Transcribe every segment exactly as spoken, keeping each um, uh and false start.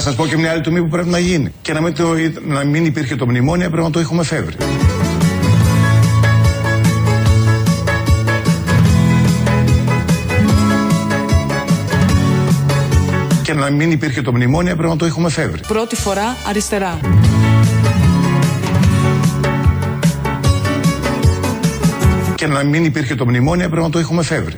σας πω και μια άλλη τομή που πρέπει να γίνει. Και να μην, το, να μην υπήρχε το μνημόνιο, πρέπει να το έχουμε φεύρει. Και να μην υπήρχε το μνημόνιο, πρέπει να το έχουμε φεύρει. Πρώτη φορά αριστερά. Και να μην υπήρχε το μνημόνιο, πρέπει να το έχουμε φεύρει.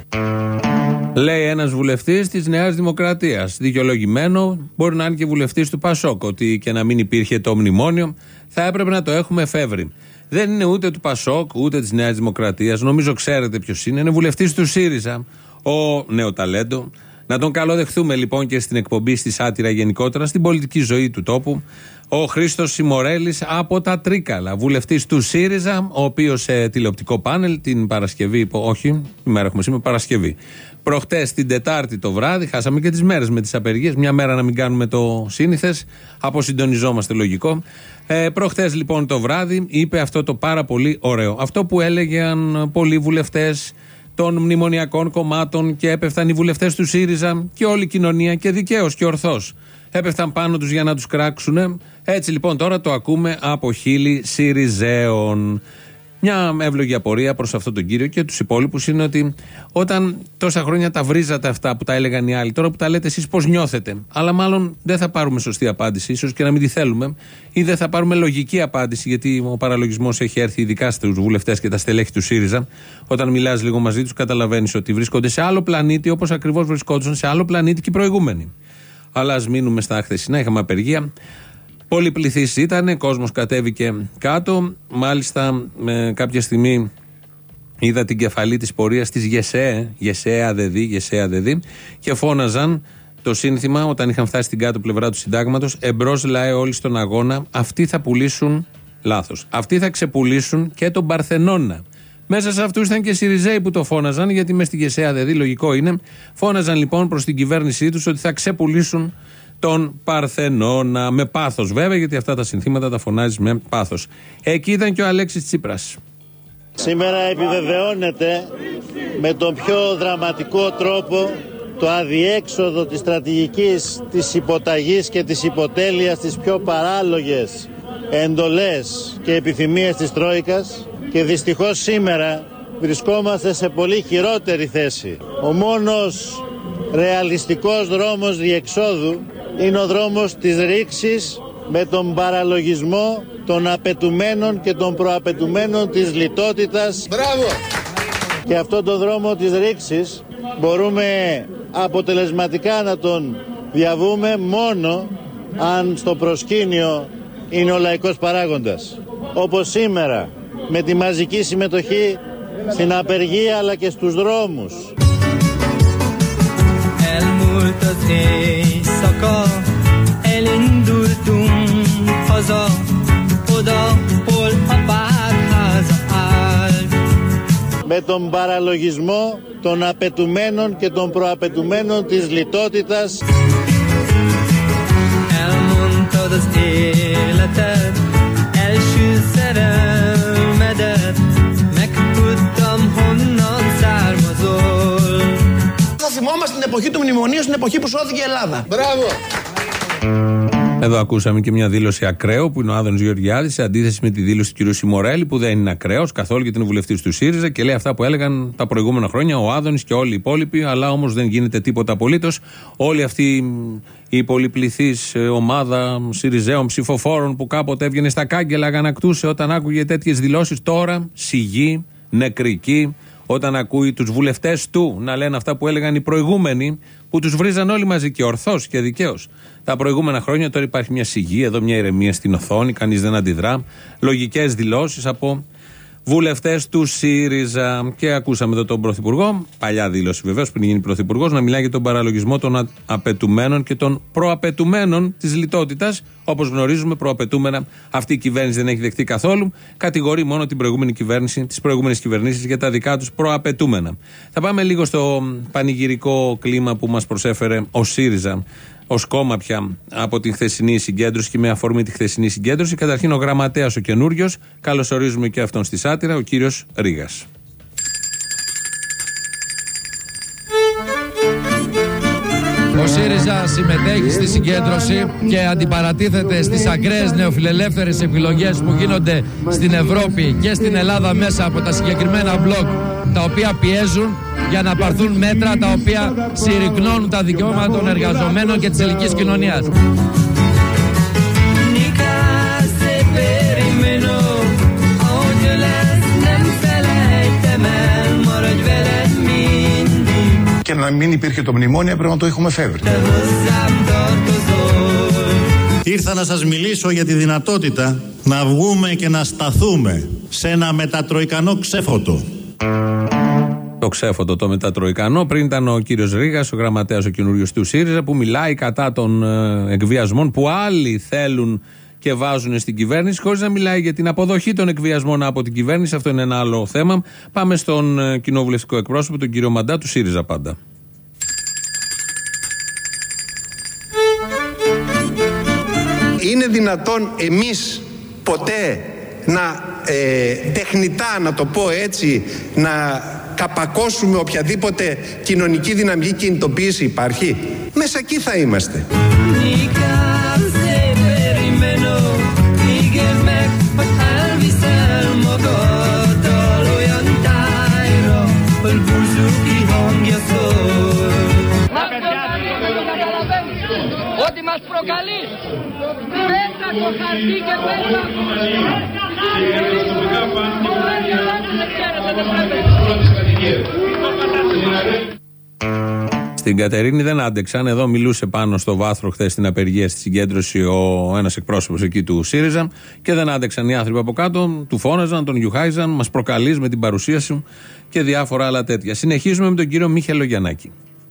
Λέει ένας βουλευτής της Νέας Δημοκρατίας. Δικαιολογημένο, μπορεί να είναι και βουλευτής του Πασόκ, ότι και να μην υπήρχε το μνημόνιο, θα έπρεπε να το έχουμε εφεύρει. Δεν είναι ούτε του Πασόκ, ούτε της Νέας Δημοκρατίας. Νομίζω ξέρετε ποιος είναι. Είναι βουλευτής του ΣΥΡΙΖΑ, ο νέο ταλέντο. Να τον καλοδεχθούμε λοιπόν και στην εκπομπή, στη Σάτυρα γενικότερα, στην πολιτική ζωή του τόπου. Ο Χρήστος Σιμορέλης από τα Τρίκαλα, βουλευτής του ΣΥΡΙΖΑ, ο οποίος σε τηλεοπτικό πάνελ την Παρασκευή, όχι, η μέρα έχουμε σήμερα, Παρασκευή. Προχτές την Τετάρτη το βράδυ, χάσαμε και τις μέρες με τις απεργίες, μια μέρα να μην κάνουμε το σύνηθες, αποσυντονιζόμαστε λογικό. Ε, προχτές λοιπόν το βράδυ είπε αυτό το πάρα πολύ ωραίο. Αυτό που έλεγαν πολλοί βουλευτές των μνημονιακών κομμάτων και έπεφταν οι βουλευτές του ΣΥΡΙΖΑ και όλη η κοινωνία και δικαίως και ορθώς. Έπεφταν πάνω τους για να τους κράξουνε. Έτσι λοιπόν τώρα το ακούμε από χείλη ΣΥΡΙΖΑΕων. Μια εύλογη απορία προς αυτόν τον κύριο και τους υπόλοιπους είναι ότι όταν τόσα χρόνια τα βρίζατε αυτά που τα έλεγαν οι άλλοι, τώρα που τα λέτε εσείς πώς νιώθετε. Αλλά μάλλον δεν θα πάρουμε σωστή απάντηση, ίσως και να μην τη θέλουμε, ή δεν θα πάρουμε λογική απάντηση, γιατί ο παραλογισμός έχει έρθει ειδικά στους βουλευτές και τα στελέχη του ΣΥΡΙΖΑ. Όταν μιλάς λίγο μαζί τους, καταλαβαίνεις ότι βρίσκονται σε άλλο πλανήτη, όπως ακριβώς βρισκόντουσαν σε άλλο πλανήτη και οι προηγούμενοι. Αλλά ας μείνουμε στα χθεσινά, είχαμε απεργία. Πολυπληθής ήταν, κόσμος κατέβηκε κάτω. Μάλιστα, με κάποια στιγμή είδα την κεφαλή της πορείας της ΓΕΣΕΕ, ΓΕΣΕΑ ΔΕΔΗ, ΓΕΣΕΑ ΔΕΔΗ, και φώναζαν το σύνθημα όταν είχαν φτάσει στην κάτω πλευρά του συντάγματος: εμπρός λαέ όλοι στον αγώνα, αυτοί θα πουλήσουν, λάθος, αυτοί θα ξεπουλήσουν και τον Παρθενώνα. Μέσα σε αυτούς ήταν και οι ΣΥΡΙΖΑΙ που το φώναζαν, γιατί μες στη ΓΕΣΕΑ ΔΕΔΗ, λογικό είναι, φώναζαν λοιπόν προς την κυβέρνησή τους ότι θα ξεπουλήσουν τον Παρθενώνα. Με πάθος βέβαια, γιατί αυτά τα συνθήματα τα φωνάζεις με πάθος. Εκεί ήταν και ο Αλέξης Τσίπρας. Σήμερα επιβεβαιώνεται με τον πιο δραματικό τρόπο το αδιέξοδο της στρατηγικής της υποταγής και της υποτέλειας, τις πιο παράλογες εντολές και επιθυμίες της Τρόικας, και δυστυχώς σήμερα βρισκόμαστε σε πολύ χειρότερη θέση. Ο μόνος ρεαλιστικός δρόμος διεξόδου είναι ο δρόμος της ρήξης με τον παραλογισμό των απαιτουμένων και των προαπαιτουμένων της λιτότητας. Μπράβο! Και αυτόν τον δρόμο της ρήξης μπορούμε αποτελεσματικά να τον διαβούμε μόνο αν στο προσκήνιο είναι ο λαϊκός παράγοντας. Όπως σήμερα, με τη μαζική συμμετοχή στην απεργία αλλά και στους δρόμους. Elmúlt az éjszaka, elindultunk haza, oda, hol a bárháza állt. Με τον παραλογισμό των απαιτουμένων και των προαπαιτουμένων της λιτότητας. Elmondtad az életed, első szerelmedet, megtudtam honnan származol. Θα θυμόμαστε την εποχή του μνημονίου, στην εποχή που σώθηκε η Ελλάδα. Μπράβο! Εδώ ακούσαμε και μια δήλωση ακραίου που είναι ο Άδωνης Γεωργιάδης, σε αντίθεση με τη δήλωση του κ. Σιμορέλη, που δεν είναι ακραίος καθόλου γιατί είναι βουλευτής του ΣΥΡΙΖΑ και λέει αυτά που έλεγαν τα προηγούμενα χρόνια ο Άδωνης και όλοι οι υπόλοιποι. Αλλά όμως δεν γίνεται τίποτα απολύτως. Όλη αυτή η πολυπληθής ομάδα ΣΥΡΙΖΑΙων ψηφοφόρων που κάποτε έβγαινε στα κάγκελα, αγανακτούσε όταν άκουγε τέτοιες δηλώσεις, τώρα σιγή, νεκρική. Όταν ακούει τους βουλευτές του να λένε αυτά που έλεγαν οι προηγούμενοι, που τους βρίζαν όλοι μαζί και ορθώς και δικαίως τα προηγούμενα χρόνια, τώρα υπάρχει μια σιγή, εδώ μια ηρεμία στην οθόνη, κανείς δεν αντιδρά. Λογικές δηλώσεις από βουλευτές του ΣΥΡΙΖΑ. Και ακούσαμε εδώ τον Πρωθυπουργό, παλιά δήλωση βεβαίως, πριν γίνει Πρωθυπουργός, να μιλάει για τον παραλογισμό των απαιτουμένων και των προαπαιτουμένων της λιτότητας. Όπως γνωρίζουμε, προαπαιτούμενα αυτή η κυβέρνηση δεν έχει δεχτεί καθόλου. Κατηγορεί μόνο την προηγούμενη κυβέρνηση, τις προηγούμενες κυβερνήσεις για τα δικά τους προαπαιτούμενα. Θα πάμε λίγο στο πανηγυρικό κλίμα που μας προσέφερε ο ΣΥΡΙΖΑ ως κόμμα πια από την χθεσινή συγκέντρωση και με αφορμή τη χθεσινή συγκέντρωση. Καταρχήν ο γραμματέας ο καινούριος, καλωσορίζουμε και αυτόν στη Σάτυρα, ο κύριος Ρήγας. Ο ΣΥΡΙΖΑ συμμετέχει στη συγκέντρωση και αντιπαρατίθεται στις ακραίες νεοφιλελεύθερες επιλογές που γίνονται στην Ευρώπη και στην Ελλάδα μέσα από τα συγκεκριμένα μπλοκ, τα οποία πιέζουν για να πάρθουν μέτρα τα οποία συρρυκνώνουν τα δικαιώματα των εργαζομένων και της ελληνικής κοινωνίας. Και να μην υπήρχε το μνημόνιο πρέπει να το έχουμε φεύγει. Ήρθα να σας μιλήσω για τη δυνατότητα να βγούμε και να σταθούμε σε ένα μετατροικανό ξέφωτο. Το ξέφωτο, το μετατροικανό. Πριν ήταν ο κύριος Ρήγας, ο γραμματέας ο καινούριος του ΣΥΡΙΖΑ, που μιλάει κατά των ε, εκβιασμών που άλλοι θέλουν και βάζουν στην κυβέρνηση, χωρίς να μιλάει για την αποδοχή των εκβιασμών από την κυβέρνηση. Αυτό είναι ένα άλλο θέμα. Πάμε στον ε, κοινοβουλευτικό εκπρόσωπο, τον κύριο Μαντά, του ΣΥΡΙΖΑ πάντα. Είναι δυνατόν εμείς ποτέ να ε, τεχνητά, να το πω έτσι, να καπακώσουμε οποιαδήποτε κοινωνική δυναμική κινητοποίηση υπάρχει? Μέσα εκεί θα είμαστε. Ότι μας προκαλείς μέσα στο χαρτί και μέσα Στην Κατερίνη δεν άντεξαν. Εδώ μιλούσε πάνω στο βάθρο χθες στην απεργία στη συγκέντρωση ο ένας εκπρόσωπος εκεί του ΣΥΡΙΖΑ και δεν άντεξαν οι άνθρωποι από κάτω, του φώναζαν, τον γιουχάιζαν, μας προκαλείς με την παρουσία σου και διάφορα άλλα τέτοια. Συνεχίζουμε με τον κύριο Μίχαηλ Λογιαννάκη.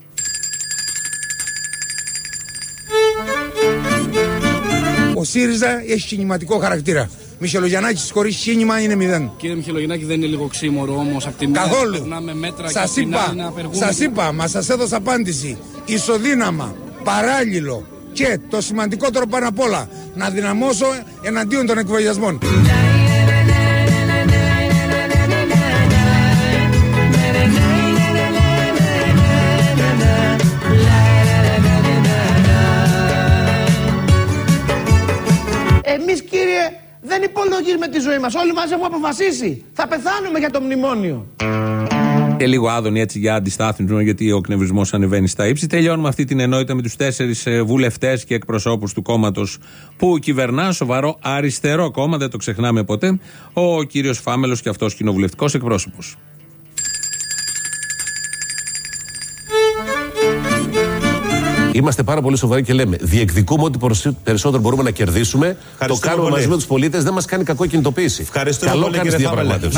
Ο ΣΥΡΙΖΑ έχει κινηματικό χαρακτήρα. Μιχελογιαννάκης χωρίς κίνημα είναι μηδέν. Κύριε Μιχελογιαννάκη, δεν είναι λίγο ξύμορο όμως από τη μία? Καθόλου. Μέτρα σας και είπα, να σας είπα, μα σας έδωσα απάντηση. Ισοδύναμα, παράλληλο και το σημαντικότερο πάνω απ' όλα, να δυναμώσω εναντίον των εκβιασμών. Εμείς, κύριε, δεν υπολογίζουμε τη ζωή μας. Όλοι μας έχουμε αποφασίσει. Θα πεθάνουμε για το μνημόνιο. Και λίγο άδωνη έτσι για αντιστάθμισμα, γιατί ο κνευρισμός ανεβαίνει στα ύψη. Τελειώνουμε αυτή την ενότητα με τους τέσσερις βουλευτές και εκπροσώπους του κόμματος που κυβερνά, σοβαρό αριστερό κόμμα, δεν το ξεχνάμε ποτέ, ο κύριος Φάμελος, και αυτός κοινοβουλευτικός εκπρόσωπος. Είμαστε πάρα πολύ σοβαροί και λέμε: διεκδικούμε ό,τι περισσότερο μπορούμε να κερδίσουμε. Το κάνουμε πολύ μαζί με τους πολίτες. Δεν μας κάνει κακό η κινητοποίηση. Ευχαριστούμε. Καλό πολύ, κάνεις κύριε διαπραγμάτευση.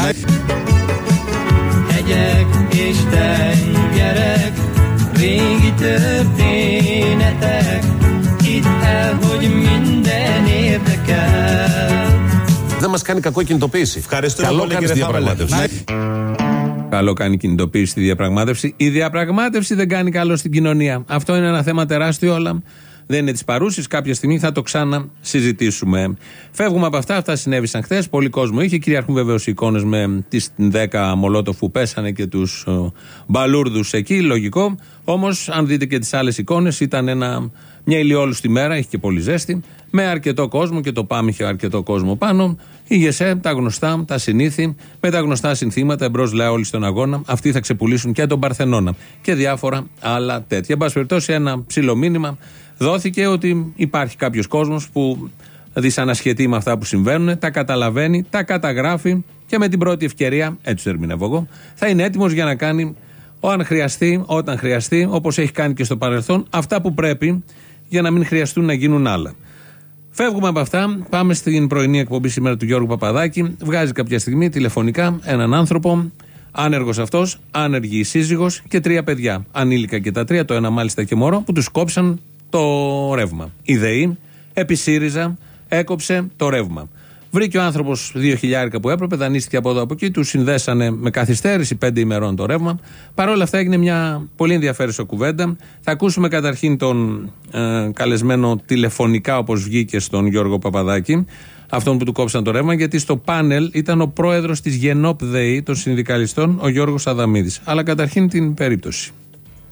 Δεν μας κάνει κακό η κινητοποίηση. Ευχαριστούμε. Καλό πολύ, κάνεις διαπραγμάτευση. Καλό κάνει η κινητοποίηση στη διαπραγμάτευση. Η διαπραγμάτευση δεν κάνει καλό στην κοινωνία. Αυτό είναι ένα θέμα τεράστιο, αλλά δεν είναι της παρούσης. Κάποια στιγμή θα το ξανασυζητήσουμε. Φεύγουμε από αυτά. Αυτά συνέβησαν χθες. Πολύ κόσμο είχε. Κυριαρχούν βεβαίως οι εικόνες με τις δέκα μολότοφ που πέσανε και τους uh, μπαλούρδους εκεί. Λογικό. Όμως, αν δείτε και τις άλλες εικόνες, ήταν ένα, μια ηλιόλουστη μέρα. Είχε και πολύ ζέστη. Με αρκετό κόσμο, και το ΠΑΜ είχε αρκετό κόσμο πάνω. Η ΓΕΣΕ, τα γνωστά, τα συνήθη, με τα γνωστά συνθήματα, εμπρός λέει όλοι στον αγώνα. Αυτοί θα ξεπουλήσουν και τον Παρθενώνα. Και διάφορα άλλα τέτοια. Εν πάση περιπτώσει, ένα ψηλό μήνυμα δόθηκε ότι υπάρχει κάποιος κόσμος που δυσανασχετεί με αυτά που συμβαίνουν, τα καταλαβαίνει, τα καταγράφει και με την πρώτη ευκαιρία, έτσι το ερμηνεύω εγώ, θα είναι έτοιμος για να κάνει, αν χρειαστεί, όταν χρειαστεί, όπως έχει κάνει και στο παρελθόν, αυτά που πρέπει για να μην χρειαστούν να γίνουν άλλα. Φεύγουμε από αυτά, πάμε στην πρωινή εκπομπή σήμερα του Γιώργου Παπαδάκη. Βγάζει κάποια στιγμή τηλεφωνικά έναν άνθρωπο, άνεργος αυτός, άνεργη η σύζυγος και τρία παιδιά. Ανήλικα και τα τρία, το ένα μάλιστα και μωρό, που τους κόψαν το ρεύμα. Η ΔΕΗ, επί ΣΥΡΙΖΑ, έκοψε το ρεύμα. Βρήκε ο άνθρωπος δύο χιλιάρικα που έπρεπε, δανείστηκε από εδώ από εκεί, του συνδέσανε με καθυστέρηση πέντε ημερών το ρεύμα. Παρ' όλα αυτά έγινε μια πολύ ενδιαφέρουσα κουβέντα. Θα ακούσουμε καταρχήν τον ε, καλεσμένο τηλεφωνικά, όπως βγήκε, στον Γιώργο Παπαδάκη, αυτόν που του κόψαν το ρεύμα, γιατί στο πάνελ ήταν ο πρόεδρος της ΓΕΝΟΠ ΔΕΗ των συνδικαλιστών, ο Γιώργος Αδαμίδης. Αλλά καταρχήν την περίπτωση.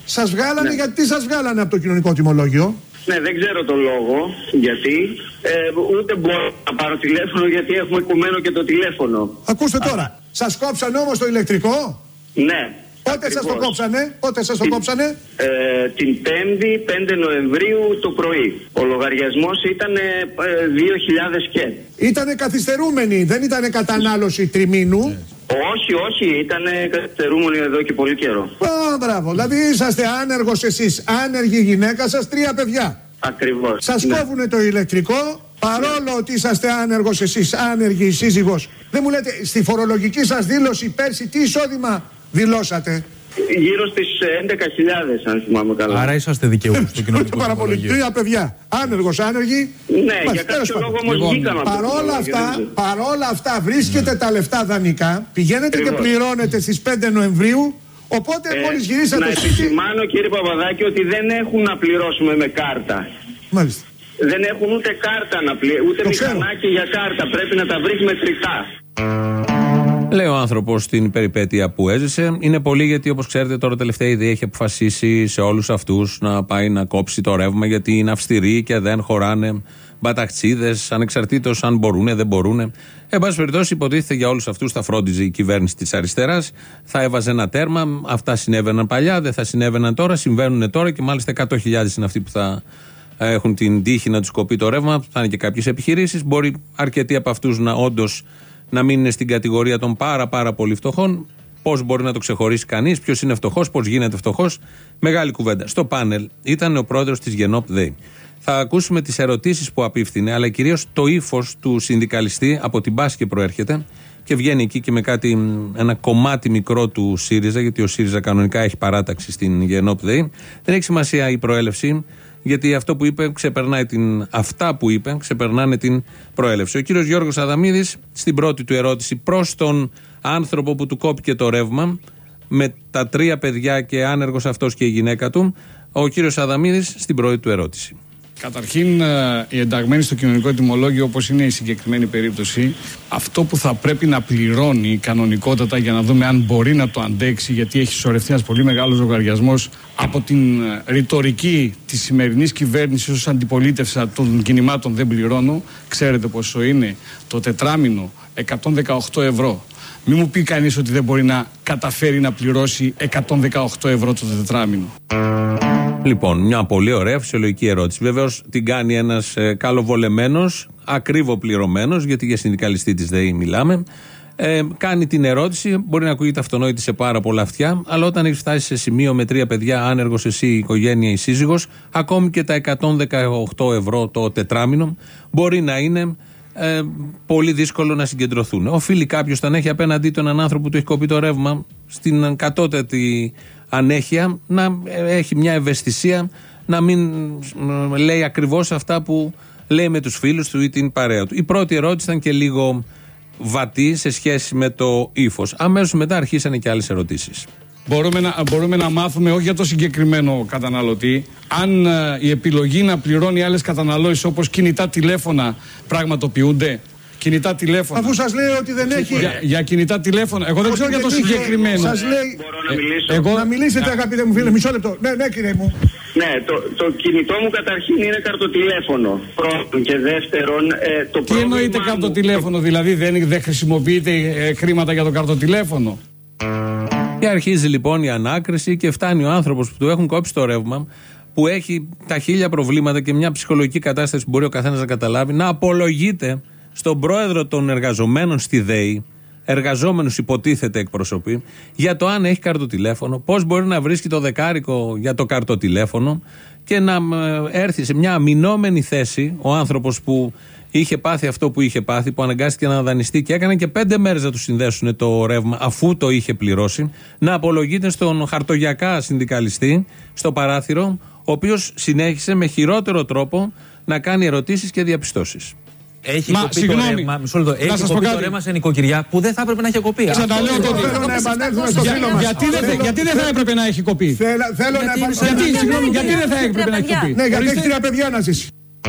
Σας βγάλανε, ναι. γιατί σας βγάλανε από το κοινωνικό τιμολόγιο? Ναι, δεν ξέρω το λόγο γιατί. Ε, ούτε μπορώ να πάρω τηλέφωνο γιατί έχουμε κουμένο και το τηλέφωνο. Ακούστε τώρα, Α. σας κόψανε όμως το ηλεκτρικό? Ναι. Πότε σας το κόψανε, πότε σας το κόψανε? Ε, την πέμπτη πέντε Νοεμβρίου το πρωί. Ο λογαριασμός ήταν ε, δύο χιλιάδες και. Ήτανε καθυστερούμενοι, δεν ήτανε κατανάλωση τριμήνου. Όχι, όχι, ήταν καθυστερούμενοι εδώ και πολύ καιρό. Α, μπράβο, δηλαδή είσαστε άνεργος εσείς, άνεργη γυναίκα σας, τρία παιδιά. Ακριβώς. Σας ναι. κόβουνε το ηλεκτρικό, παρόλο ναι. ότι είσαστε άνεργος εσείς, άνεργη σύζυγος. Δεν μου λέτε, στη φορολογική σας δήλωση πέρσι τι εισόδημα δηλώσατε? Γύρω στις έντεκα χιλιάδες, αν θυμάμαι καλά. Άρα είσαστε δικαιούχοι στο κοινωνικό τιμολόγιο. Τρία παιδιά. Άνεργος, άνεργη. Ναι, Μας, για κάποιο λόγο όμως λοιπόν, βγήκαμε από παρόλα αυτά, παρόλα αυτά βρίσκετε ναι. τα λεφτά δανεικά, πηγαίνετε Ακριβώς. και πληρώνετε στις πέντε Νοεμβρίου. Οπότε ε, μόλις γυρίσατε να σπίτι... επισημάνω, κύριε Παπαδάκη, ότι δεν έχουν να πληρώσουμε με κάρτα. Μάλιστα. Δεν έχουν ούτε κάρτα να πληρώσουμε, ούτε μηχανάκι για κάρτα. Πρέπει να τα βρεις μετρητά. Λέει ο άνθρωπος στην περιπέτεια που έζησε. Είναι πολύ γιατί, όπως ξέρετε, τώρα τελευταία ιδέα έχει αποφασίσει σε όλους αυτούς να πάει να κόψει το ρεύμα γιατί είναι αυστηροί και δεν χωράνε μπαταχτσίδες, ανεξαρτήτως αν μπορούν, δεν μπορούν. Εν πάση περιπτώσει, υποτίθεται για όλους αυτούς θα φρόντιζε η κυβέρνηση της αριστεράς, θα έβαζε ένα τέρμα. Αυτά συνέβαιναν παλιά, δεν θα συνέβαιναν τώρα, συμβαίνουν τώρα και μάλιστα εκατό χιλιάδες είναι αυτοί που θα έχουν την τύχη να τους κοπεί το ρεύμα. Θα είναι και κάποιες επιχειρήσεις. Μπορεί αρκετοί από αυτούς να όντως να μην είναι στην κατηγορία των πάρα πάρα πολύ φτωχών. Πώς μπορεί να το ξεχωρίσει κανείς, ποιος είναι φτωχός, πώς γίνεται φτωχός? Μεγάλη κουβέντα. Στο πάνελ ήταν ο πρόεδρος της Γενόπ ΔΕΗ. Θα ακούσουμε τις ερωτήσεις που απίφθινε, αλλά κυρίως το ύφος του συνδικαλιστή, από την Πάσχη προέρχεται και βγαίνει εκεί και με κάτι, ένα κομμάτι μικρό του ΣΥΡΙΖΑ, γιατί ο ΣΥΡΙΖΑ κανονικά έχει παράταξη στην Γενόπ ΔΕΗ. Δεν έχει σημασία η προέλευση, γιατί αυτό που είπε ξεπερνάει την, αυτά που είπε ξεπερνάνε την προέλευση. Ο κύριος Γιώργος Αδαμίδης, στην πρώτη του ερώτηση προς τον άνθρωπο που του κόπηκε το ρεύμα, με τα τρία παιδιά και άνεργος αυτός και η γυναίκα του, ο κύριος Αδαμίδης στην πρώτη του ερώτηση. Καταρχήν, οι ενταγμένοι στο κοινωνικό τιμολόγιο, όπως είναι η συγκεκριμένη περίπτωση, αυτό που θα πρέπει να πληρώνει κανονικότατα για να δούμε αν μπορεί να το αντέξει, γιατί έχει σωρευτεί ένας πολύ μεγάλος λογαριασμός από την ρητορική της σημερινής κυβέρνησης ως αντιπολίτευση των κινημάτων δεν πληρώνω. Ξέρετε πόσο είναι το τετράμινο? εκατόν δεκαοκτώ ευρώ. Μην μου πει κανείς ότι δεν μπορεί να καταφέρει να πληρώσει εκατόν δεκαοκτώ ευρώ το τετράμινο. Λοιπόν, μια πολύ ωραία φυσιολογική ερώτηση. Βεβαίως την κάνει ένας ε, καλοβολεμένος, ακρίβο πληρωμένος, γιατί για συνδικαλιστή της ΔΕΗ μιλάμε. Ε, κάνει την ερώτηση, μπορεί να ακούγεται αυτονόητη σε πάρα πολλά αυτιά, αλλά όταν έχει φτάσει σε σημείο με τρία παιδιά, άνεργος εσύ, η οικογένεια, η σύζυγος, ακόμη και τα εκατόν δεκαοκτώ ευρώ το τετράμινο μπορεί να είναι ε, πολύ δύσκολο να συγκεντρωθούν. Οφείλει κάποιος, όταν έχει απέναντί του έναν άνθρωπο που του έχει κοπεί το ρεύμα, στην κατώτατη ανέχεια, να έχει μια ευαισθησία, να μην λέει ακριβώς αυτά που λέει με τους φίλους του ή την παρέα του. Η πρώτη ερώτηση ήταν και λίγο βατή σε σχέση με το ύφος. Αμέσως μετά αρχίσανε και άλλες ερωτήσεις. Μπορούμε να, μπορούμε να μάθουμε, όχι για το συγκεκριμένο καταναλωτή, αν ε, η επιλογή να πληρώνει άλλες καταναλώσεις όπως κινητά τηλέφωνα πραγματοποιούνται. Κινητά τηλέφωνα. Αφού σας λέει ότι δεν έχει. Για, για κινητά τηλέφωνα. Εγώ δεν ξέρω για το συγκεκριμένο. Σας λέει. Μπορώ να μιλήσω. Εγώ... Να μιλήσετε, αγαπητέ μου φίλε, μισό λεπτό. Ναι, ναι, κύριε μου. Ναι, το, το κινητό μου καταρχήν είναι καρτοτηλέφωνο. Πρώτον και δεύτερον, ε, το τι εννοείται καρτοτηλέφωνο, δηλαδή δεν, δεν χρησιμοποιείτε ε, χρήματα για το καρτοτηλέφωνο? Και αρχίζει λοιπόν η ανάκριση και φτάνει ο άνθρωπος που του έχουν κόψει το ρεύμα, που έχει τα χίλια προβλήματα και μια ψυχολογική κατάσταση που μπορεί ο καθένας να καταλάβει, να απολογείται στον πρόεδρο των εργαζομένων στη ΔΕΗ, εργαζόμενους υποτίθεται εκπροσωπεί, για το αν έχει καρτοτηλέφωνο, πώς μπορεί να βρίσκει το δεκάρικο για το καρτοτηλέφωνο και να έρθει σε μια αμυνόμενη θέση ο άνθρωπος που είχε πάθει αυτό που είχε πάθει, που αναγκάστηκε να δανειστεί και έκανε και πέντε μέρες να του συνδέσουν το ρεύμα αφού το είχε πληρώσει, να απολογείται στον χαρτογιακά συνδικαλιστή στο παράθυρο, ο οποίος συνέχισε με χειρότερο τρόπο να κάνει ερωτήσεις και διαπιστώσεις. Έχει Μα, κοπεί το ρεύμα, μισό λεπτό, έχει κοπεί το ρεύμα σε νοικοκυριά που δεν θα έπρεπε να έχει κοπεί. Ξαναλέω το θέλω να επανέλθουμε στο φίλο μας. Γιατί δεν θα έπρεπε να έχει κοπεί? Θέλω να επανέλθουμε. Γιατί δεν θα έπρεπε να έχει κοπεί? Ναι, γιατί έχει τρία παιδιά να ζήσει.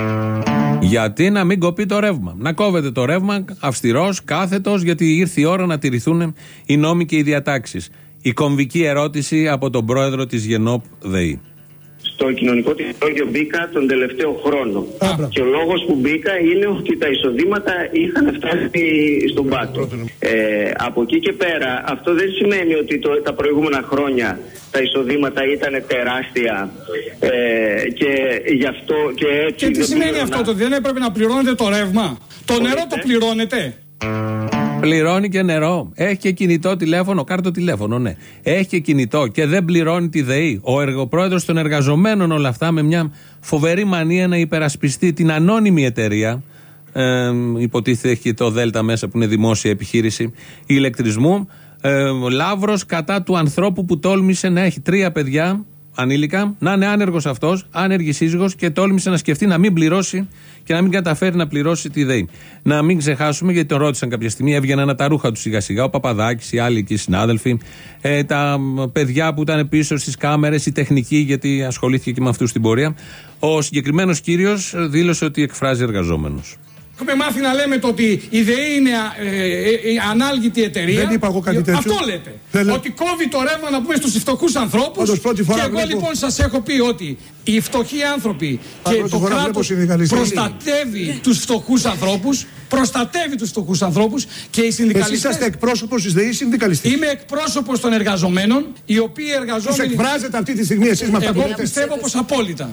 Γιατί να μην κοπεί το ρεύμα? Να κόβεται το ρεύμα αυστηρός, κάθετος, γιατί ήρθε η ώρα να τηρηθούν οι νόμοι και οι διατάξεις. η κομβική ερώτηση από τον πρόεδρο της Γενόπ ΔΕΗ. Στο κοινωνικό τιμολόγιο μπήκα τον τελευταίο χρόνο. Α, και ο λόγος που μπήκα είναι ότι τα εισοδήματα είχαν φτάσει στον πάτο. Ε, από εκεί και πέρα, αυτό δεν σημαίνει ότι το, τα προηγούμενα χρόνια τα εισοδήματα ήταν τεράστια ε, και γι' αυτό και έτσι... Και τι σημαίνει αυτό, το δεν έπρεπε να πληρώνετε το ρεύμα? Το νερό το πληρώνετε? Πληρώνει και νερό. Έχει και κινητό τηλέφωνο, κάρτο τηλέφωνο, ναι. Έχει και κινητό και δεν πληρώνει τη ΔΕΗ. Ο εργοπρόεδρος των εργαζομένων όλα αυτά με μια φοβερή μανία να υπερασπιστεί την ανώνυμη εταιρεία. Ε, υποτίθεται έχει το Δέλτα μέσα που είναι δημόσια επιχείρηση ηλεκτρισμού. Ε, Λαύρος κατά του ανθρώπου που τόλμησε να έχει τρία παιδιά ανήλικα, να είναι άνεργος αυτός, άνεργη σύζυγος και τόλμησε να σκεφτεί να μην πληρώσει και να μην καταφέρει να πληρώσει τη ΔΕΗ. Να μην ξεχάσουμε, γιατί τον ρώτησαν κάποια στιγμή, έβγαιναν τα ρούχα του σιγά σιγά, ο Παπαδάκης, οι άλλοι εκεί συνάδελφοι, ε, τα παιδιά που ήταν πίσω στις κάμερες, η τεχνική, γιατί ασχολήθηκε και με αυτούς στην πορεία. Ο συγκεκριμένος κύριος δήλωσε ότι εκφράζει εργαζόμενους. Έχουμε μάθει να λέμε το ότι η ΔΕΗ είναι ε, ε, ε, ανάλγητη εταιρεία. Δεν είπα εγώ κάτι τέτοιο. Αυτό λέτε. Δεν ότι κόβει το ρεύμα να πούμε στους φτωχούς ανθρώπους. Και εγώ βλέπω... λοιπόν σας έχω πει ότι οι φτωχοί άνθρωποι και το κράτος προστατεύει τους φτωχούς ανθρώπους. Προστατεύει τους φτωχούς ανθρώπους και οι συνδικαλιστές. Εσείς είσαστε εκπρόσωπος της ΔΕΗ, συνδικαλιστής? Είμαι εκπρόσωπος των εργαζομένων, οι οποίοι εργαζόμενοι. Τους εκφράζετε αυτή τη στιγμή εσείς με αυτά που λέτε? Εγώ πιστεύω πως απόλυτα.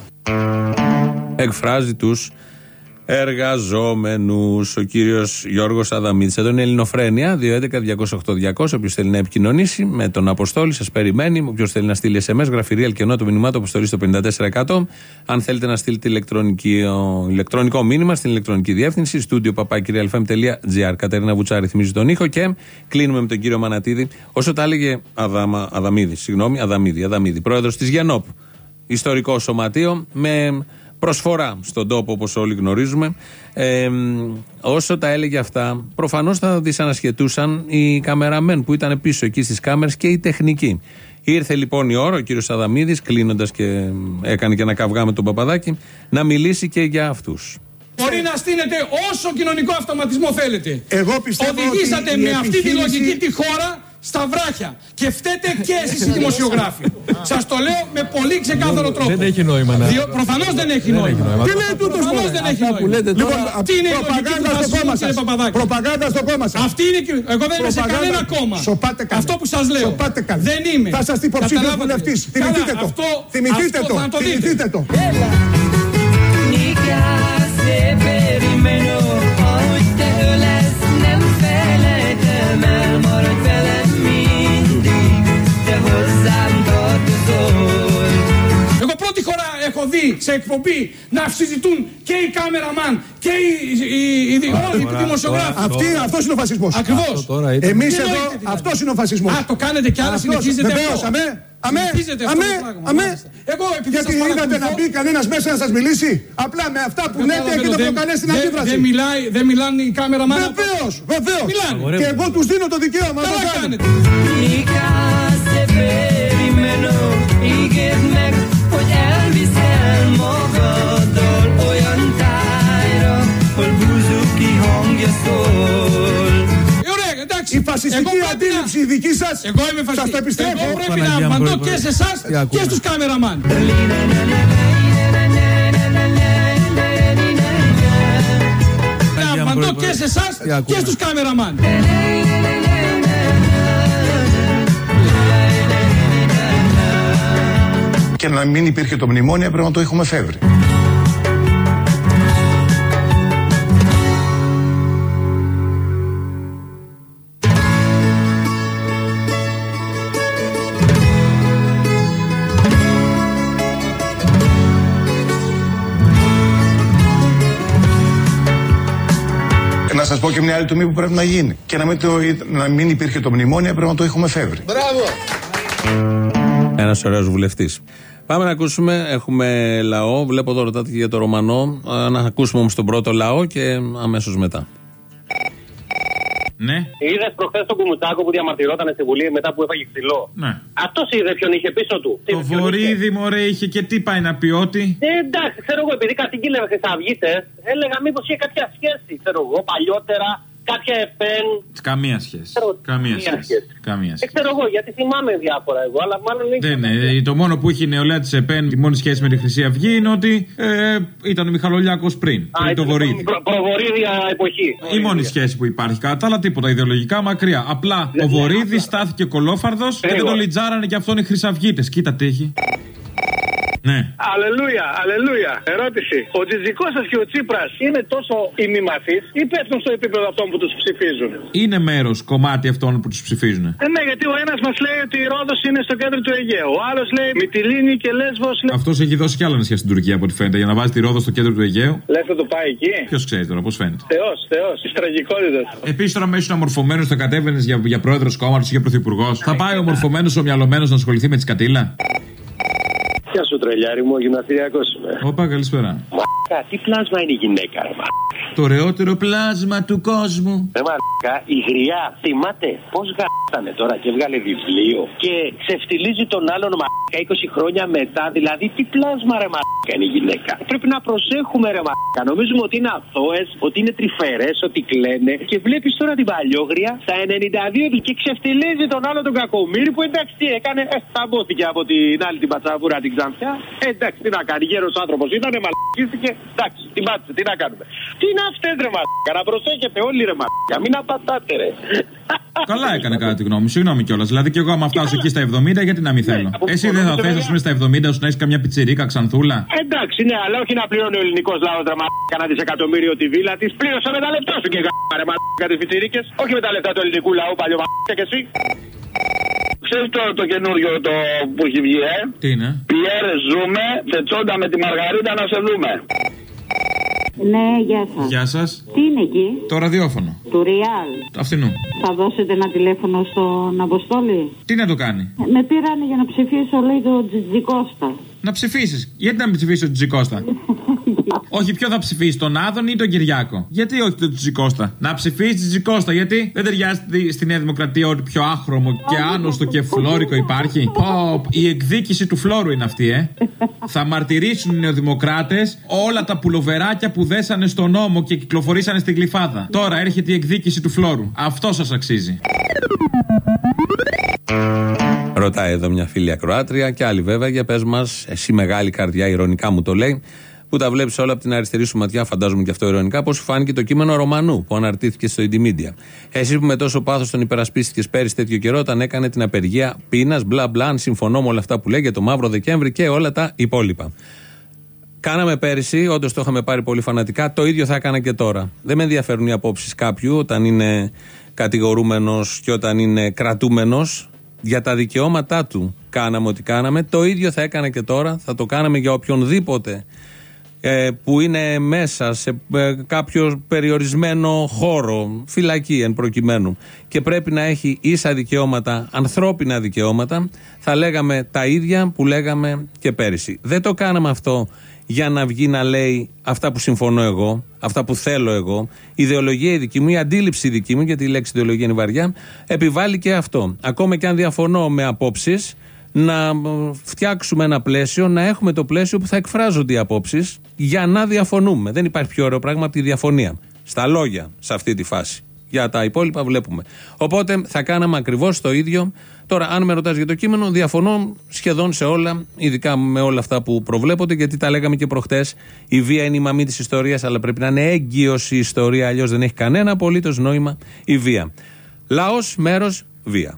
Εκφράζει τους εργαζόμενους. Ο κύριος Γιώργος Αδαμίδης. Εδώ είναι Ελληνοφρένεια, δύο έντεκα διακόσια οκτώ διακόσια. Όποιος θέλει να επικοινωνήσει με τον Αποστόλη, σας περιμένει. Όποιος θέλει να στείλει ες εμ ες, γραφειρία Αλκενό, το μηνυμά του Αποστολή στο πενήντα τέσσερα εκατό. Αν θέλετε να στείλετε ηλεκτρονικό μήνυμα στην ηλεκτρονική διεύθυνση στούντιο παπάκι ρεαλ εφ εμ τελεία τζι άρ. Κατερίνα Βουτσά ρυθμίζει τον ήχο και κλείνουμε με τον κύριο Μανατίδη. Όσο τα έλεγε Αδάμα, Αδαμίδη, συγγνώμη, Αδαμίδη, Αδαμίδη, πρόεδρος της Γενόπ, ιστορικό σωματείο με προσφορά στον τόπο, όπως όλοι γνωρίζουμε. Ε, όσο τα έλεγε αυτά, προφανώς θα δυσανασχετούσαν οι καμεραμέν που ήταν πίσω εκεί στις κάμερες και οι τεχνικοί. Ήρθε λοιπόν η ώρα, ο κύριος Αδαμίδης, κλείνοντας και έκανε και ένα καυγά με τον Παπαδάκη, να μιλήσει και για αυτούς. Μπορεί να στείνετε όσο κοινωνικό αυτοματισμό θέλετε. Εγώ πιστεύω Οδηγήσατε ότι με επιχείρηση... αυτή τη λογική τη χώρα στα βράχια. Και φταίτε και εσείς οι δημοσιογράφοι. Σας το λέω με πολύ ξεκάθαρο τρόπο. Δεν έχει νόημα να... Διό... Προφανώς δεν έχει νόημα. Τι λέει τούτος? Προφανώς δεν έχει νόημα. Λοιπόν, τι είναι η λογική του φασισμού, κύριε Παπαδάκη? Προπαγάνδα στο κόμμα σας. Αυτή είναι... Εγώ δεν είμαι σε κανένα κόμμα. Αυτό που σας λέω. Δεν είμαι. Θα σας υποψήφιος βουλευτής. Θυμηθείτε το. Θυμηθείτε το. Θυμηθείτε το. Se περιμένω ούτε όλες nem felejtem el maradj velem mindig te hozzám tartozol. Εγώ πρώτη φορά έχω δει σε εκπομπή να συζητούν και οι κάμεραμαν και οι, οι, οι, οι, όλοι οι δημοσιογράφοι. Αυτή, αυτός είναι ο φασισμός. Ακριβώς. Εμείς εδώ, αυτός είναι ο φασισμός. Α, το κάνετε κι άλλα, συνεχίζετε αυτό. Βεβαίως, αμέ. Αμέ, αμέ, αμέ. Εγώ, γιατί είδατε να μπει κανένας μέσα να σας μιλήσει? Απλά με αυτά που λέτε και το προκαλέσει στην αντίδραση. Δεν μιλάει, δεν μιλάνε οι κάμεραμαν. Βεβαίως, βεβαίως. Μιλάνε. Και εγώ τους δίνω το δικαίωμα να το κάνουν. Νίκα σε περιμένω, ígérd meg, hogy elviszel magaddal olyan tájra, hol búzuki hangja szól. Η φασιστική αντίληψη δική σας, εγώ είμαι σας το επιστρέφω. Εγώ πρέπει να απαντώ και σε εσάς και στους κάμεραμαν. Να απαντώ και σε εσάς και στους κάμεραμαν. Και να μην υπήρχε το μνημόνιο πρέπει να το έχουμε φεύρει. Να σας πω και μια άλλη τομή που πρέπει να γίνει. Και να μην, το, να μην υπήρχε το μνημόνιο πρέπει να το έχουμε φεύρει. Μπράβο! Ένας ωραίος βουλευτής. Πάμε να ακούσουμε, έχουμε λαό. Βλέπω εδώ ρωτάτε και για το Ρωμανό. Να ακούσουμε όμως τον πρώτο λαό και αμέσως μετά. Ναι. Είδες προχθές τον Κουμουτσάκο που διαμαρτυρόταν στη Βουλή μετά που έφαγε ξυλό? Ναι. Αυτός είδε ποιον είχε πίσω του. Το Βορίδη, μωρέ, είχε και τι πάει να πει ότι. Ε, εντάξει, ξέρω εγώ, επειδή κατήγγειλε χρυσαυγίτες, έλεγα μήπως είχε κάποια σχέση, ξέρω εγώ, παλιότερα κάποια ΕΠΕΝ. Καμία σχέση. Καμία σχέση. Καμία σχέση. Δεν ξέρω εγώ, γιατί θυμάμαι διάφορα εγώ, αλλά μάλλον δεν είναι. Το μόνο που είχε η νεολαία της ΕΠΕΝ, η μόνη σχέση με τη Χρυσή Αυγή είναι ότι ε, ήταν ο Μιχαλολιάκος πριν. Α, πριν το Βορίδι. Προ, προβορίδια εποχή. Η μόνη σχέση που υπάρχει. Κατά άλλα τίποτα ιδεολογικά μακριά. Απλά ο Βορίδης στάθηκε κολόφαρδος και δεν το λιτζάρανε και αυτόν οι Χρυσαυγίτες. Κοίτα τι έχει. Ναι. Αλληλούια, αλληλούια. Ερώτηση. Ο Τζιτζικώστας και ο Τσίπρας είναι τόσο ημιμαθείς ή πέφτουν στο επίπεδο αυτών που τους ψηφίζουν? Είναι μέρος, κομμάτι αυτών που τους ψηφίζουν. Ε, ναι, γιατί ο ένας μας λέει ότι η Ρόδος είναι στο κέντρο του Αιγαίου. Ο άλλος λέει Μυτιλήνη και Λέσβος. Λέει... Αυτός έχει δώσει κι άλλα νησιά στην Τουρκία από ό,τι φαίνεται για να βάζει τη Ρόδο στο κέντρο του Αιγαίου. Λες να το πάει εκεί. Ποιος ξέρει τώρα, πώς φαίνεται. Θεός, Θεός, της τραγικότητας. Επίσης τώρα μέσα ήσουν αμορφωμένος θα κατέβαινες για, για πρόεδρος κόμματος ή για πρωθυπουργός. Θα πάει ο αμορφωμένος ο μυαλωμένος να ασχοληθεί με τη σκατήλα. Γεια σου τρελιάρι μου, ο γυμναστηριακός είμαι. Όπα, καλησπέρα. Μαλάκα, τι πλάσμα είναι η γυναίκα, ρε μα. Το ωραιότερο πλάσμα του κόσμου. Ρε μαλάκα, η γριά θυμάται πως γάστανε τώρα και έβγαλε βιβλίο και ξεφτιλίζει τον άλλον μαλάκα είκοσι χρόνια μετά. Δηλαδή, τι πλάσμα ρε μαλάκα είναι η γυναίκα. Πρέπει να προσέχουμε ρε μαλάκα. Νομίζουμε ότι είναι αθώες, ότι είναι τρυφερές, ότι κλαίνε. Και βλέπεις τώρα την παλιόγρια στα ενενήντα δύο και ξεφτιλίζει τον άλλο τον Κακομοίρη που εντάξει τι έκανε. Ε, θαμπόθηκε από την άλλη την πατσαβούρα την Ξανθιά. Ε, εντάξει, τι να κάνει, γέρος άνθρωπος ήταν, μαλακίστηκε. Εντάξει, την πάτησε, τι να κάνουμε. Τι είναι αυτές ρε μαλάκα, να προσέχετε όλοι ρε μαλάκα, μην απατάτε ρε. Καλά έκανε κατά τη γνώμη μου, συγγνώμη κιόλας. Δηλαδή και εγώ άμα φτάσω εκεί στα εβδομήντα, γιατί να μην θέλω. Εσύ δεν θα θες, α πούμε, στα εβδομήντα σου να έχει καμιά πιτσιρίκα Ξανθούλα. Εντάξει, ναι, αλλά όχι να πληρώνει ο ελληνικός λαός ρε μαλάκα ένα δισεκατομμύριο τη βίλα της. Πλήρωσε με τα λεφτά σου και γάμμα ρε μαλάκα τις πιτσιρίκες. Όχι με τα λεφτά του ελληνικού λαού, παλιό μαλάκα και εσύ. Ξέρεις το, το καινούριο το που έχει βγει, ε? Τι είναι? Πιέρ, ζούμε, τετσόντα με τη Μαργαρίτα να σε δούμε. Ναι, γεια σας. Γεια σας. Τι είναι εκεί? Το ραδιόφωνο. Του Ριάλ. Αυτινού. Θα δώσετε ένα τηλέφωνο στον Αποστόλη? Τι να το κάνει? Με πήρανε για να ψηφίσω, λέει, το Τζιτζικώστα. Να ψηφίσεις. Γιατί να μην ψηφίσεις τον Τζιτζικώστα? Όχι, ποιο θα ψηφίσει, τον Άδων ή τον Κυριάκο? Γιατί όχι τον Τζιτζικώστα? Να ψηφίσει τον Τζιτζικώστα, γιατί δεν ταιριάζει στη Νέα Δημοκρατία ότι πιο άχρωμο και άνοστο και φλόρικο υπάρχει. Oh, η εκδίκηση του φλόρου είναι αυτή, ε. Θα μαρτυρήσουν οι νεοδημοκράτες όλα τα πουλοβεράκια που δέσανε στον νόμο και κυκλοφορήσανε στην Γλυφάδα. Τώρα έρχεται η εκδίκηση του φλόρου. Αυτό σας αξίζει. Ρωτάει εδώ μια φίλη ακροάτρια και άλλη βέβαια, για πες μας, εσύ μεγάλη καρδιά, ηρωνικά μου το λέει, που τα βλέπεις όλα από την αριστερή σου ματιά, φαντάζομαι και αυτό ηρωνικά, πώς σου φάνηκε το κείμενο Ρωμανού που αναρτήθηκε στο Indymedia. Εσύ που με τόσο πάθος τον υπερασπίστηκες πέρυσι τέτοιο καιρό, όταν έκανε την απεργία πείνας, μπλα μπλα, αν συμφωνώ με όλα αυτά που λέει για το Μαύρο Δεκέμβρη και όλα τα υπόλοιπα. Κάναμε πέρυσι, όντως το είχαμε πάρει πολύ φανατικά, το ίδιο θα έκανα και τώρα. Δεν με ενδιαφέρουν οι απόψεις κάποιου όταν είναι κατηγορούμενος και όταν είναι κρατούμενος. Για τα δικαιώματά του κάναμε ό,τι κάναμε. Το ίδιο θα έκανα και τώρα. Θα το κάναμε για οποιονδήποτε ε, που είναι μέσα σε ε, κάποιο περιορισμένο χώρο, φυλακή εν προκειμένου, και πρέπει να έχει ίσα δικαιώματα, ανθρώπινα δικαιώματα. Θα λέγαμε τα ίδια που λέγαμε και πέρυσι. Δεν το κάναμε αυτό για να βγει να λέει αυτά που συμφωνώ εγώ, αυτά που θέλω εγώ. Η ιδεολογία η δική μου, η αντίληψη η δική μου, γιατί η λέξη ιδεολογία είναι βαριά, επιβάλλει και αυτό. Ακόμα και αν διαφωνώ με απόψεις, να φτιάξουμε ένα πλαίσιο, να έχουμε το πλαίσιο που θα εκφράζονται οι απόψεις για να διαφωνούμε. Δεν υπάρχει πιο ωραίο πράγμα από τη διαφωνία. Στα λόγια, σε αυτή τη φάση. Για τα υπόλοιπα βλέπουμε. Οπότε θα κάναμε ακριβώς το ίδιο. Τώρα, αν με ρωτάς για το κείμενο, διαφωνώ σχεδόν σε όλα, ειδικά με όλα αυτά που προβλέπονται, γιατί τα λέγαμε και προχτές. Η βία είναι η μαμή της ιστορίας, αλλά πρέπει να είναι έγκυος η ιστορία, αλλιώς δεν έχει κανένα απολύτως νόημα η βία. Λαός, μέρος, βία.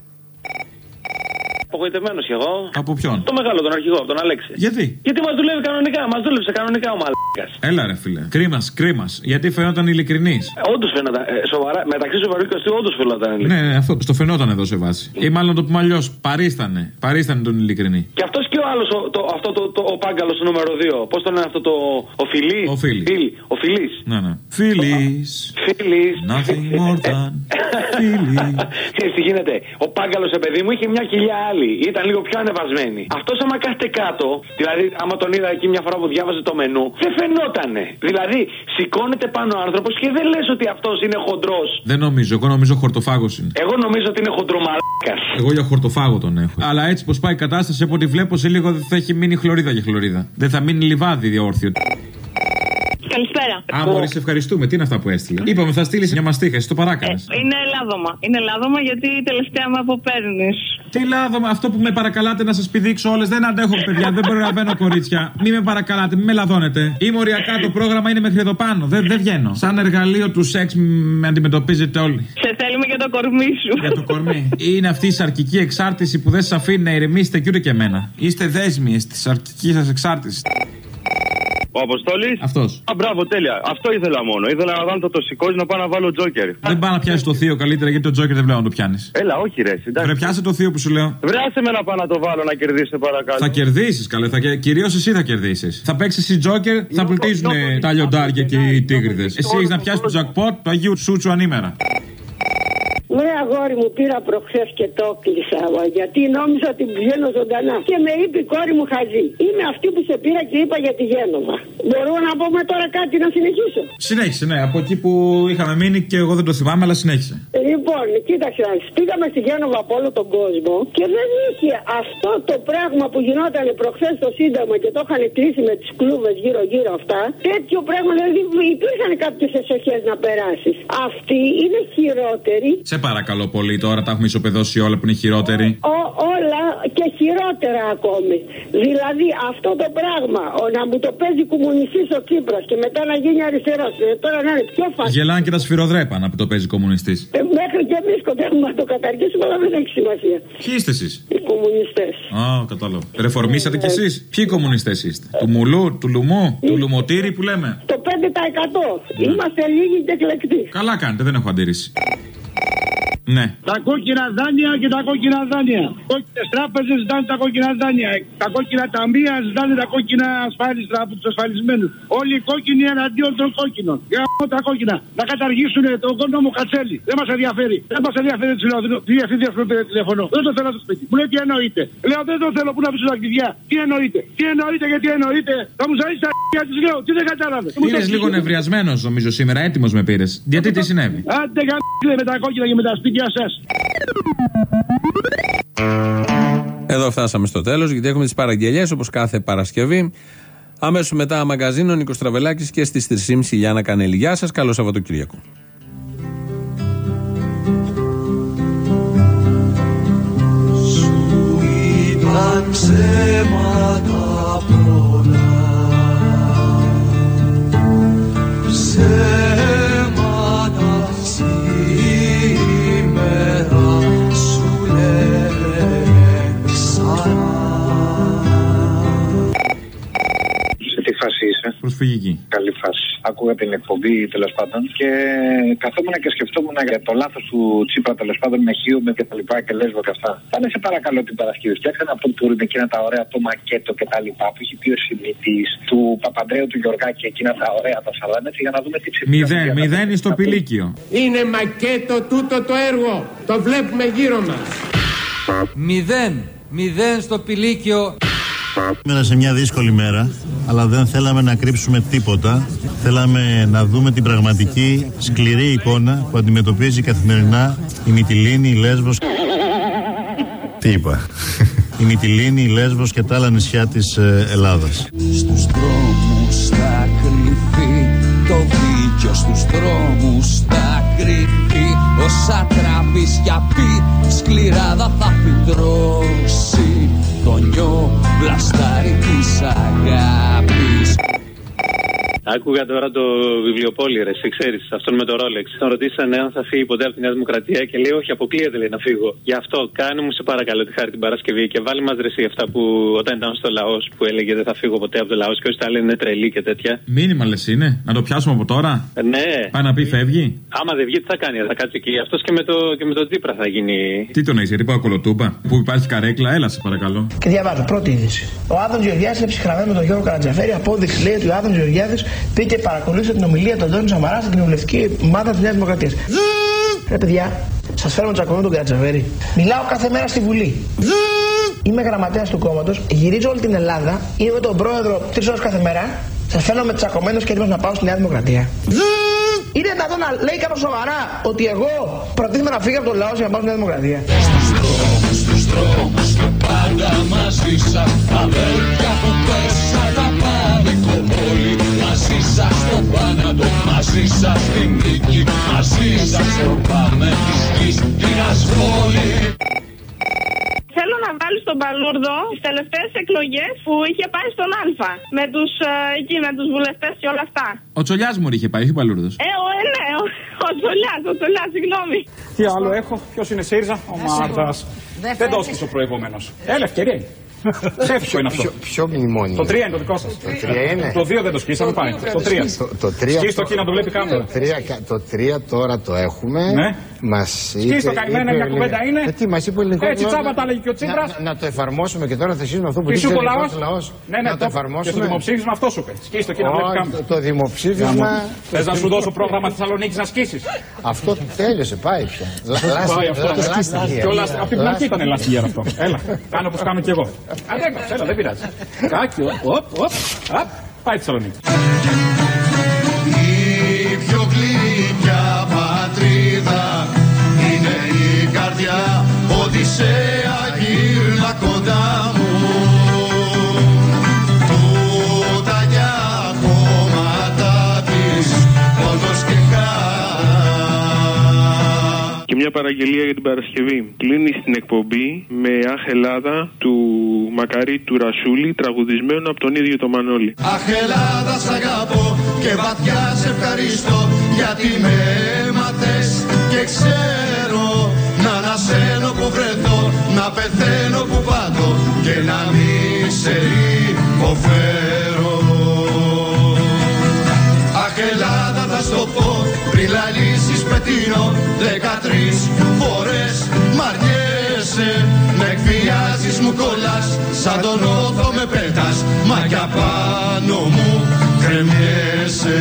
Απογοητευμένος κι εγώ. Από ποιον? Το μεγάλο, τον αρχηγό, τον Αλέξη. Γιατί? Γιατί μας δουλεύει κανονικά, μας δούλεψε κανονικά ο μαλάκας. Έλα ρε φίλε. Κρίμας, κρίμας. Γιατί φαινόταν ειλικρινής. Ε, όντως φαινόταν. Ε, σοβαρά, μεταξύ σοβαρού και αστείου, όντως φαινόταν ειλικρινής. Ναι, ναι, αυτό. Στο φαινόταν εδώ σε βάση. Ή μάλλον το πούμε αλλιώς. Παρίστανε. Παρίστανε τον ειλικρινή. Και αυτός και ο άλλος, ο, το, αυτό το, το, ο Πάγκαλος νούμερο δύο. Πώς το λένε αυτό το. Ο Φιλής. Ο Φίλης. Ο Φιλής. Ναι, ναι. Φιλής. Φιλής. Nothing more than Φιλής. Ξέρεις τι γίνεται. Ο Πάγκαλος, σε παιδί μου, είχε μια κοιλιά άλλη. Ήταν λίγο πιο ανεβασμένη. Αυτός άμα κάθεται κάτω, δηλαδή άμα τον είδα εκεί μια φορά που διάβαζε το μενού, δεν φαινότανε. Δηλαδή σηκώνεται πάνω ο άνθρωπος και δεν λες ότι αυτός είναι χοντρός. Δεν νομίζω, εγώ νομίζω χορτοφάγος είναι. Εγώ νομίζω ότι είναι χοντρομαλάκας. Εγώ για χορτοφάγο τον έχω. Αλλά έτσι πως πάει η κατάσταση, από ό,τι βλέπω, σε λίγο θα έχει μείνει χλωρίδα για χλωρίδα. Δεν θα μείνει λιβάδι διόρθιο. Καλησπέρα. Α, μόλις σε ευχαριστούμε. Τι είναι αυτά που έστειλε. Είπαμε θα στείλει μια μαστίχα, εσύ το παράκανες. Ε, είναι λάδωμα. Είναι λάδωμα γιατί τελευταία με αποπαίρνεις. Τι λάδωμα, αυτό που με παρακαλάτε να σας πηδήξω όλες. Δεν αντέχω, παιδιά, δεν προλαβαίνω, κορίτσια. Μη με παρακαλάτε, μη με λαδώνετε. Είμαι οριακά, το πρόγραμμα είναι μέχρι εδώ πάνω. Δεν, δεν βγαίνω. Σαν εργαλείο του σεξ με αντιμετωπίζετε όλοι. Σε θέλουμε για το κορμί σου. Για το κορμί. Είναι αυτή η σαρκική εξάρτηση που δεν σας αφήνει να ηρεμήσετε κι ούτε και εμένα. Είστε δέσμιες τη σαρκική σας εξάρτηση. Ο Αποστόλης. Αυτός. Α, μπράβο, τέλεια. Αυτό ήθελα μόνο. Ήθελα να βάλω το τοσικό να πάω να βάλω τζόκερ. Δεν πάω να πιάσει το θείο καλύτερα γιατί το τζόκερ δεν βλέπω να το πιάνει. Έλα, όχι, ρε. Εντάξει. Βρε, πιάσε το θείο που σου λέω. Βράσε με να πάω να το βάλω να κερδίσει, παρακαλώ. Θα κερδίσει, καλέ. Θα... Κυρίως εσύ θα κερδίσει. Θα παίξει εσύ τζόκερ, θα πλουτίζουν τα λιοντάρια και οι τίγριδες. Εσύ έχει να πιάσει το τζακπότ του Αγίου Σούτσου ανήμερα. Ναι, αγόρι μου, πήρα προχθές και το κλείσα, γιατί νόμιζα ότι βγαίνω ζωντανά. Και με είπε η κόρη μου χαζή. Είμαι αυτή που σε πήρα και είπα για τη Γένοβα. Μπορώ να πούμε τώρα κάτι να συνεχίσω? Συνέχισε, ναι, από εκεί που είχαμε μείνει και εγώ δεν το θυμάμαι, αλλά συνέχισε. Λοιπόν, κοίταξε, πήγαμε στη Γένοβα από όλο τον κόσμο και δεν είχε αυτό το πράγμα που γινόταν προχθές στο Σύνταγμα και το είχαν κλείσει με τις κλούβες γύρω-γύρω αυτά. Τέτοιο πράγμα, δηλαδή υπήρχαν κάποιες εσοχές να περάσει. Αυτή είναι χειρότερη. Σε παρακαλώ πολύ, τώρα τα έχουμε ισοπεδώσει όλα που είναι χειρότεροι. Ο, όλα και χειρότερα ακόμη. Δηλαδή αυτό το πράγμα, ο, να μου το παίζει κομμουνιστής ο Τσίπρας και μετά να γίνει αριστερός, τώρα να είναι πιο φάση. Γελάνε και τα σφυροδρέπανα που το παίζει κομμουνιστής. Ε, μέχρι και εμείς κοντεύουμε να το καταργήσουμε, αλλά δεν έχει σημασία. Ποιοι είστε εσείς? Οι κομμουνιστές. Α, κατάλαβα. Ρεφορμήσατε κι εσείς? Ποιοι κομμουνιστές είστε? Του μουλού, του λουμού, του λουμοτήρι που λέμε? Το πέντε τοις εκατό. Είμαστε λίγοι και εκλεκτοί. Καλά κάνετε, δεν έχω αντίρρηση. Ναι. Τα κόκκινα δάνεια και τα κόκκινα δάνεια. Κόκκινες τράπεζες ζητάνε τα κόκκινα δάνεια. Τα κόκκινα ταμεία ζητάνε τα κόκκινα ασφάλιστα από τους ασφαλισμένους. Όλοι οι κόκκινοι εναντίον των κόκκινων. Για τα κόκκινα. Να καταργήσουν τον νόμο Κατσέλη. Δεν μας ενδιαφέρει. Δεν μας ενδιαφέρει τη διευθύντρια που πήρε τηλέφωνο. Δεν το θέλω στο σπίτι. Μου λέει τι εννοείται. Λέω δεν το θέλω που να πείσω τα κλειδιά. Τι εννοείται. Τι εννοείται γιατί εννοείται. Θα μου ζήσει τα κλειδιά τη λέω. Τι δεν κατάλαβε. Πήρε λίγο νευριασμένος νομίζω σήμερα. Έτοιμος με πήρε. Γιατί τι συνέβη? Άντε με τα κόκκινα και με τα σπίτια. Εδώ φτάσαμε στο τέλος γιατί έχουμε τις παραγγελίες όπως κάθε Παρασκευή. Αμέσως μετά μαγκαζίνο Νίκος Τραβελάκης και στις τρεις και μισή Λιάννα Κανέλη. Γεια σας, καλό Σαββατοκύριακο. Σου είπαν ψέματα πολλά, ψέματα σήμερα σου λένε ξανά. Σε τι φάση είσαι? Προσφυγική. Καλή φάση. Άκουγα την εκπομπή τέλος πάντων και καθόμουν και σκεφτόμουν για το λάθος του Τσίπρα τέλος πάντων με Χίου με και τα λοιπά και Λέσβο και αυτά. Πάνε σε παρακαλώ την Παρασκευή. Φτιάξανε αυτό που είναι εκείνα τα ωραία το μακέτο και τα λοιπά που έχει πει ο Σιμίτης του Παπαντρέου του Γιωργάκη εκείνα τα ωραία τα σαράντα για να δούμε τι ψηφίζει. Μηδέν, μηδέν στο πηλίκιο. Είναι μακέτο τούτο το έργο. Το βλέπουμε γύρω μας. Μηδέν, μηδέν στο πηλίκιο. Ήμουν σε μια δύσκολη μέρα, αλλά δεν θέλαμε να κρύψουμε τίποτα. Θέλαμε να δούμε την πραγματική σκληρή εικόνα που αντιμετωπίζει καθημερινά η Μυτιλήνη, η Λέσβος. Τι είπα? Η Μυτιλήνη, η Λέσβος και τα άλλα νησιά της ε, Ελλάδας. Στους δρόμους θα κρυφεί το δίκιο, στους δρόμους θα κρυφεί όσα τραπεζιά πει, σκληράδα θα φυτρώσει το νιό βλαστάρι της αγάπης. Άκουγα τώρα το βιβλιοπόλι, ρε, εσύ ξέρεις, αυτόν με το Ρόλεξ. Τον ρωτήσανε αν θα φύγει ποτέ από τη Νέα Δημοκρατία και λέει: όχι, αποκλείεται, λέει, να φύγω. Γι' αυτό κάνε μου σε παρακαλώ τη χάρη την Παρασκευή και βάλει μας ρε εσύ αυτά που όταν ήταν στο λαός που έλεγε δεν θα φύγω ποτέ από το λαός και όσοι τα λένε είναι τρελή και τέτοια. Μήνυμα λες είναι, να το πιάσουμε από τώρα. Ε, ναι. Πάει να πει φεύγει. Άμα δεν βγει, τι θα κάνει, θα κάτσει εκεί. Αυτός και με το, και με το Τσίπρα θα γίνει. Τι τον έχεις, γιατί πάω κολοτούπα, που υπάρχει καρέκλα, έλα σε παρακαλώ. Και διαβάζω, πρώτη είδηση. Ο Άδωνος Γεωργιάδης είναι ψυχραγμένο με τον Γιώργο Καρατζαφέρη. Απόδειξη λέει ότι ο Άδωνος Γεωργιάδης πήγε και παρακολούθησε την ομιλία του Αντώνη Σαμαρά στην κοινοβουλευτική ομάδα της Νέας Δημοκρατίας. Ρε παιδιά, σας φέρνω τσακωμένο τον Καρατζαφέρη. Μιλάω κάθε μέρα στη Βουλή. Είμαι γραμματέας του κόμματος, γυρίζω όλη την Ελλάδα, είμαι με τον πρόεδρο τρεις ώρες κάθε μέρα. Σας φέρνω με τσακωμένος και έτοιμος να πάω στη Νέα Δημοκρατία. Είναι δυνατόν να λέει κάποιος σοβαρά ότι εγώ προτίθεμαι να φύγω από τον λαό για να πάω στη Νέα Δημοκρατία? Στους δρόμους, στους δρόμους και πάντα μαζί σας, αδέλφια που πέσα να πάμε κομπόλι μαζί. μαζί σας στο θάνατο, μαζί σας στην νίκη, μαζί σας ορπάμε της γης την ασφόλη. Θέλω να βάλει στον Παλούρδο τις τελευταίες εκλογές που είχε πάει στον Α. Με τους, ε, εκεί, με τους βουλευτές και όλα αυτά. Ο Τσολιάς μου είχε πάει, όχι ο Παλούρδος. Ε, ο, ε, ναι, ο, ο Τσολιάς, ο Τσολιάς, συγγνώμη. Τι άλλο έχω, ποιος είναι ΣΥΡΙΖΑ, ο Μάρτας. Δεν το έσκησε ο προηγούμενος. Έλα, ευκαιρία. Ψεύτικο είναι αυτό. Ποιο, ποιο μνημόνιο. Το τρία είναι το δικό σας. Το τρία είναι. Το δύο δεν το σκίσαμε πάλι. Το τρία. Το τρία. Σκίστο εκεί να το βλέπει κάμερα. Το τρία, το τρία τώρα το έχουμε. Ναι. Μας είπε. Σκίστο καημένα μια κουβέντα είναι. Ε, τι μας είπε ο ελληνικός. Έτσι τσάμπα τα έλεγε και ο Τσίπρας. Να, να το εφαρμόσουμε και τώρα θα συζητήσουμε αυτό που είπε είπε ο λαός. Ναι, ναι, να το εφαρμόσουμε. Και το δημοψήφισμα αυτό σου είπε. Σκίστο εκεί να βλέπει κάμερα. Το δημοψήφισμα. Θες να σου δώσω πρόγραμμα Θεσσαλονίκης να σκίσεις. Αυτό τέλειωσε, πάει πια. Πάει αυτό. Από την πλανκή ήταν ελαστική αυτό. Έλα, κάνω όπως κάνω κι εγώ. Αντέκαψε, έλα, δεν πειράζει. Κάκι, οπ, οπ, οπ, πάει Θεσσαλονίκη. Η πιο γλυκιά πατρίδα είναι η καρδιά, Οδυσσέα γύρνα κοντά μου. Τούτα για κόμματα της, πόντος και Και μια παραγγελία για την Παρασκευή. Κλείνει στην εκπομπή με Αχ Ελλάδα του Μακαρί του Ρασούλη, τραγουδισμένο από τον ίδιο τον Μανώλη. Αχ Ελλάδα σ' αγαπώ και βαθιά σε ευχαριστώ, γιατί με έμαθες και ξέρω να ανασένω που βρεθώ, να πεθαίνω που πάντω και να μην σε υποφέρω. Αχ Ελλάδα θα στο πω πριν λαλήσεις πετείνω, δεκατρείς φορές μ' αρνιέσαι, με εκβιάζεις, μου κολλάς, σαν τον όθο με πέτας, μα κι απάνω μου κρεμιέσαι.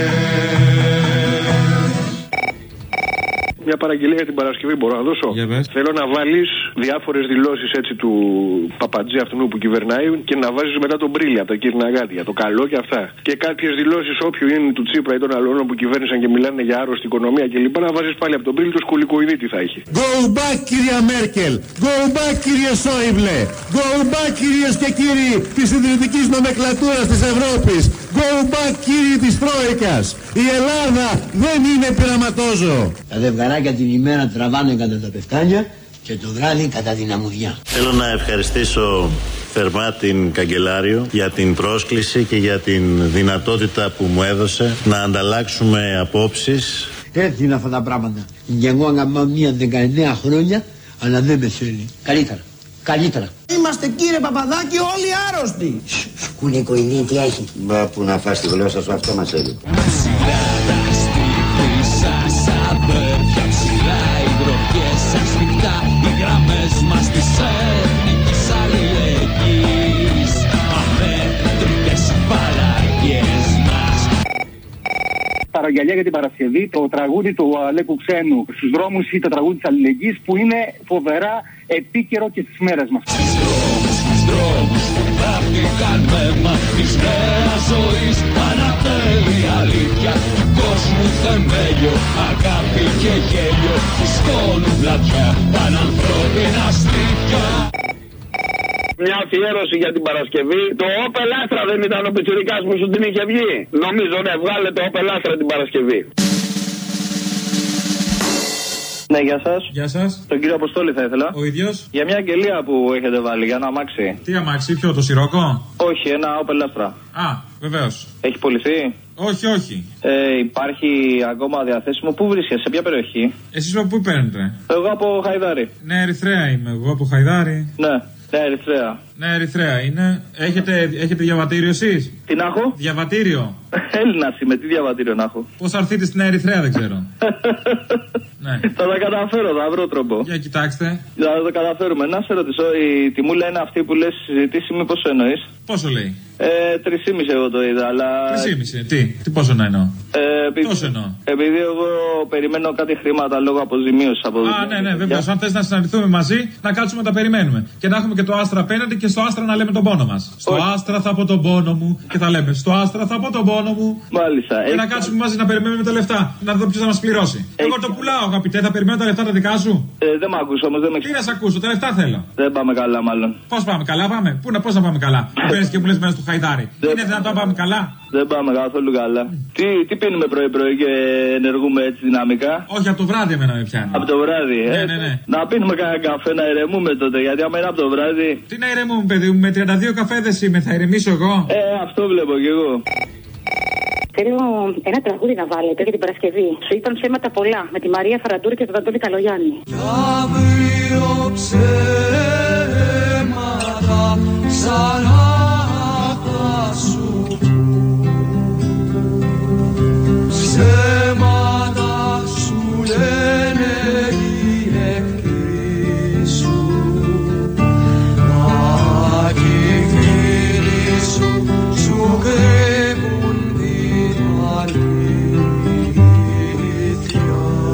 Μια παραγγελία για την Παρασκευή μπορώ να δώσω. Θέλω να βάλεις διάφορες δηλώσεις έτσι του Παπατζή αυτού που κυβερνάει και να βάζεις μετά τον Μπρίλη από τα Κυρναγάτια, το καλό και αυτά. Και κάποιες δηλώσεις όποιου είναι του Τσίπρα ή των άλλων που κυβέρνησαν και μιλάνε για άρρωστη οικονομία κλπ. Να βάζεις πάλι από τον Μπρίλη το σκουλικοειδή τι θα έχει. Go back κυρία Μέρκελ, go back κύριε Σόιμπλε, go back κυρίες και κύριοι της ιδρυτικής νομεκλατούρας της Ευρώπης, go back κύριοι της Τρόικας. Η Ελλάδα δεν είναι πειραματόζω. Και την ημέρα τραβάνε κατά τα πεφτάνια και το βράδυ κατά την αμμουδιά. Θέλω να ευχαριστήσω θερμά την Καγκελάριο για την πρόσκληση και για την δυνατότητα που μου έδωσε να ανταλλάξουμε απόψεις. Έτσι είναι αυτά τα πράγματα. Και εγώ αγαπάω μία δεκαεννέα χρόνια, αλλά δεν με θέλει. Καλύτερα. Καλύτερα. Είμαστε κύριε Παπαδάκη όλοι άρρωστοι. Σκουλικοειδή τι έχει. Μπα που να φας τη γλώσσα σου, αυτό μας έλεγε. Αδέρφια ψηλά, οι γροχές ασφιχτά, οι γραμμές μας της εθνικής αλληλεγγύης, αμέτρητες παραγγές μας. Παραγγελία για την Παρασκευή, το τραγούδι του Αλέκου Ξένου στους δρόμους ή το τραγούδι της αλληλεγγύης που είναι φοβερά επίκαιρο και στις μέρες μας. Στους δρόμους, στους δρόμους που χάθηκαν με αίμα της νέας ζωής, ανατέλει αλήθεια του κόσμου θεμέλιο, αγάπη και γέλιο, φουσκώνουν πλατιά, πανανθρώπινα στήθια. Μια αφιέρωση για την Παρασκευή. Το Όπελ Άστρα δεν ήταν ο πιτσιρικάς που σου την είχε βγει? Νομίζω ναι, βγάλε το Όπελ Άστρα την Παρασκευή. Ναι, γεια σας. Γεια σας. Τον κύριο Αποστόλη θα ήθελα. Ο ίδιος. Για μια αγγελία που έχετε βάλει, για ένα αμάξι. Τι αμάξι, ποιο, το Σιρόκο? Όχι, ένα Όπελ Άστρα. Α, βεβαίως. Έχει πωληθεί? Όχι, όχι. Ε, υπάρχει ακόμα διαθέσιμο. Πού βρίσκεσαι, σε ποια περιοχή? Εσείς από πού παίρνετε? Εγώ από Χαϊδάρη. Ναι, Ερυθρέα είμαι. Εγώ από Χαϊδάρη. Ναι. Ναι, Ερυθρέα. Ναι, Ερυθρέα είναι. Έχετε, έχετε διαβατήριο εσείς? Τι να έχω? Διαβατήριο. Έλληνας είμαι, τι διαβατήριο να έχω? Πώς θα έρθετε στην Ερυθρέα δεν ξέρω. Ναι. Θα τα καταφέρω, θα βρω τρόπο. Για κοιτάξτε. Θα το καταφέρουμε. Να σε ρωτήσω, η τιμούλα είναι αυτή που λες συζητήσιμη, πόσο εννοείς? Πόσο λέει? Ε, τρεισήμιση εγώ το είδα, αλλά. Τρεισήμιση, τι, τι πόσο να εννοώ? Ε, επειδή, Τόσο εννοώ. Επειδή εγώ περιμένω κάτι χρήματα λόγω αποζημίωση από. Α, ναι, ναι, βέβαια. Αν θες να συναντηθούμε μαζί, να κάτσουμε να τα περιμένουμε. Και να έχουμε και το Άστρα απέναντι και στο Άστρα να λέμε τον πόνο μας. Στο Άστρα θα πω τον πόνο μου και θα λέμε στο Άστρα θα πω τον πόνο μου. Μάλιστα. Και να κάτσουμε μαζί να περιμένουμε τα λεφτά. Να δω ποιος θα μας πληρώσει. Εγώ το πουλάω, αγαπητέ, θα περιμένω τα λεφτά τα δικά σου. Ε, δεν με ακούσω όμως, δεν με Τι να σε ακούσω, τα λεφτά θέλω. Δεν πάμε καλά, μάλλον. Πώς πάμε καλά, πάμε. Πού να, πώς να πάμε καλά. Παίρνεις και μου λες μέσα του χαϊδάρι. Δεν... Είναι δυνατόν να πάμε καλά? Δεν πάμε καθόλου καλά. Τι, τι πίνουμε πρωί-πρωί και ενεργούμε έτσι δυναμικά? Όχι, από το βράδυ εμένα με πιάνει. Από το βράδυ, ε. Ναι, ναι, ναι. Να πίνουμε κανένα καφέ να ηρεμούμε τότε, γιατί άμα είναι από το βράδυ. Τι να ηρεμούμε, παιδί μου, με τριάντα δύο καφέδες είμαι, θα ηρεμήσω εγώ. Ε, αυτό βλέπω κι εγώ. Θέλω ένα τραγούδι να βάλετε για την Παρασκευή. Σου είπαν ψέματα πολλά με τη Μαρία Φαραντούρη και τον Αντώνη Καλογιάννη. Κι αύριο ψέματα ξανά θα σου ψέματα σου λένε οι εχθροί σου. Μα κι οι φίλοι σου σου κρύβουν την αλήθεια.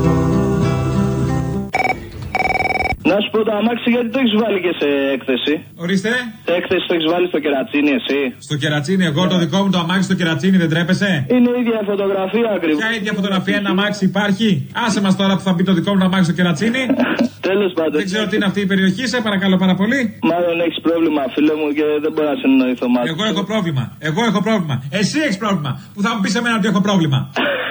Να σου πω το αμάξι, γιατί το έχεις βάλει και σε έκθεση? Ορίστε. Σε έκθεση το έχεις βάλει στο κερατσίνι, εσύ? Στο κερατσίνι, εγώ το δικό μου το αμάξι στο κερατσίνι, δεν τρέπεσαι? Είναι η ίδια φωτογραφία ακριβώς. Ποια ίδια φωτογραφία, ένα αμάξι υπάρχει? Άσε μας τώρα που θα μπει το δικό μου το αμάξι στο κερατσίνι. Τέλος πάντων. Δεν ξέρω τι είναι αυτή η περιοχή, σε παρακαλώ πάρα πολύ. Μάλλον έχεις πρόβλημα, φίλε μου, και δεν μπορώ να συνεννοηθώ μαζί. Εγώ έχω πρόβλημα. Εγώ έχω πρόβλημα. Εσύ έχεις πρόβλημα. Που θα μου πεις εμένα ότι έχω πρόβλημα.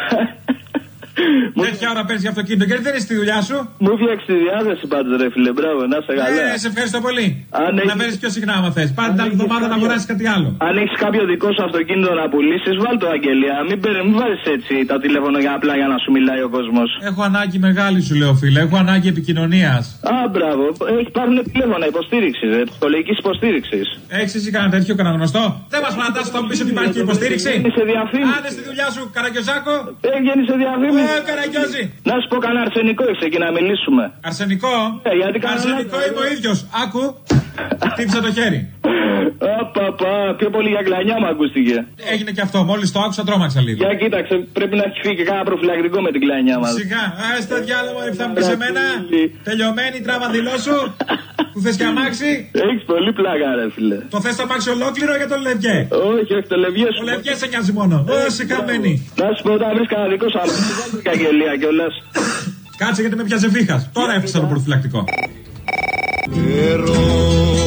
Τέτοια ώρα παίρνει αυτοκίνητο και δεν είσαι στη δουλειά σου. Μου φτιάξει τη διάθεση πάντως, ρε φίλε, μπράβο, να είσαι καλά. Ναι, σε ευχαριστώ πολύ. Αν να έχεις... παίρνει πιο συχνά, άμα θες. Πάρε την άλλη εβδομάδα να αγοράσει κάτι άλλο. Αν έχει κάποιο δικό σου αυτοκίνητο να πουλήσει, βάλ το, Αγγελία. Μην, μην βάζει έτσι τα τηλέφωνα για απλά για να σου μιλάει ο κόσμο. Έχω ανάγκη μεγάλη, σου λέω, φίλε. Έχω ανάγκη επικοινωνία. Α, μπράβο. Υπάρχουν τηλέφωνα υποστήριξη, ψυχολογική υποστήριξη. Έχει εσύ κανένα τέτοιο, κανένα γνωστό? Δεν μα φαντάζει θα μου πει ότι υπάρχει υποστήριξη. Είναι σε διαφήμιση. Αν στη δουλειά σου, Καραγκιόζάκο. Έβγαινε σε διαφήμιση. Ε, Καραγκιόζη. Να σου πω κανένα αρσενικό έχει εκεί να μιλήσουμε. Αρσενικό? Ε, γιατί αρσενικό είμαι ο ίδιο. Άκου. Χτύπησα το χέρι. Απαπα, πιο πολύ για κλανιά μου ακούστηκε. Έγινε και αυτό, μόλις το άκουσα τρόμαξα λίγο. Για κοίταξε, πρέπει να έχει φύγει και κάνα προφυλακτικό με την κλανιά μας. Σιγά, α τα διάλογο, θα μου πεις εμένα. Τελειωμένη τράβα δηλώσου. Που θες και αμάξι. Έχεις πολύ πλάκα, ρε φίλε. Το θες το αμάξι ολόκληρο για τον Λευγέ? Όχι, όχι, το Λευγέ σου. Ο Λευγέ σε νοιάζει μόνο. Όσοι χαμένοι. Να σου πω, όταν βρεις κανένα δικό σου αμάξι, και αγγελία κιόλας. Κάτσε γιατί με πιάσε βήχας. Τώρα έφτιαξα το προφυλακτικό. Ερώ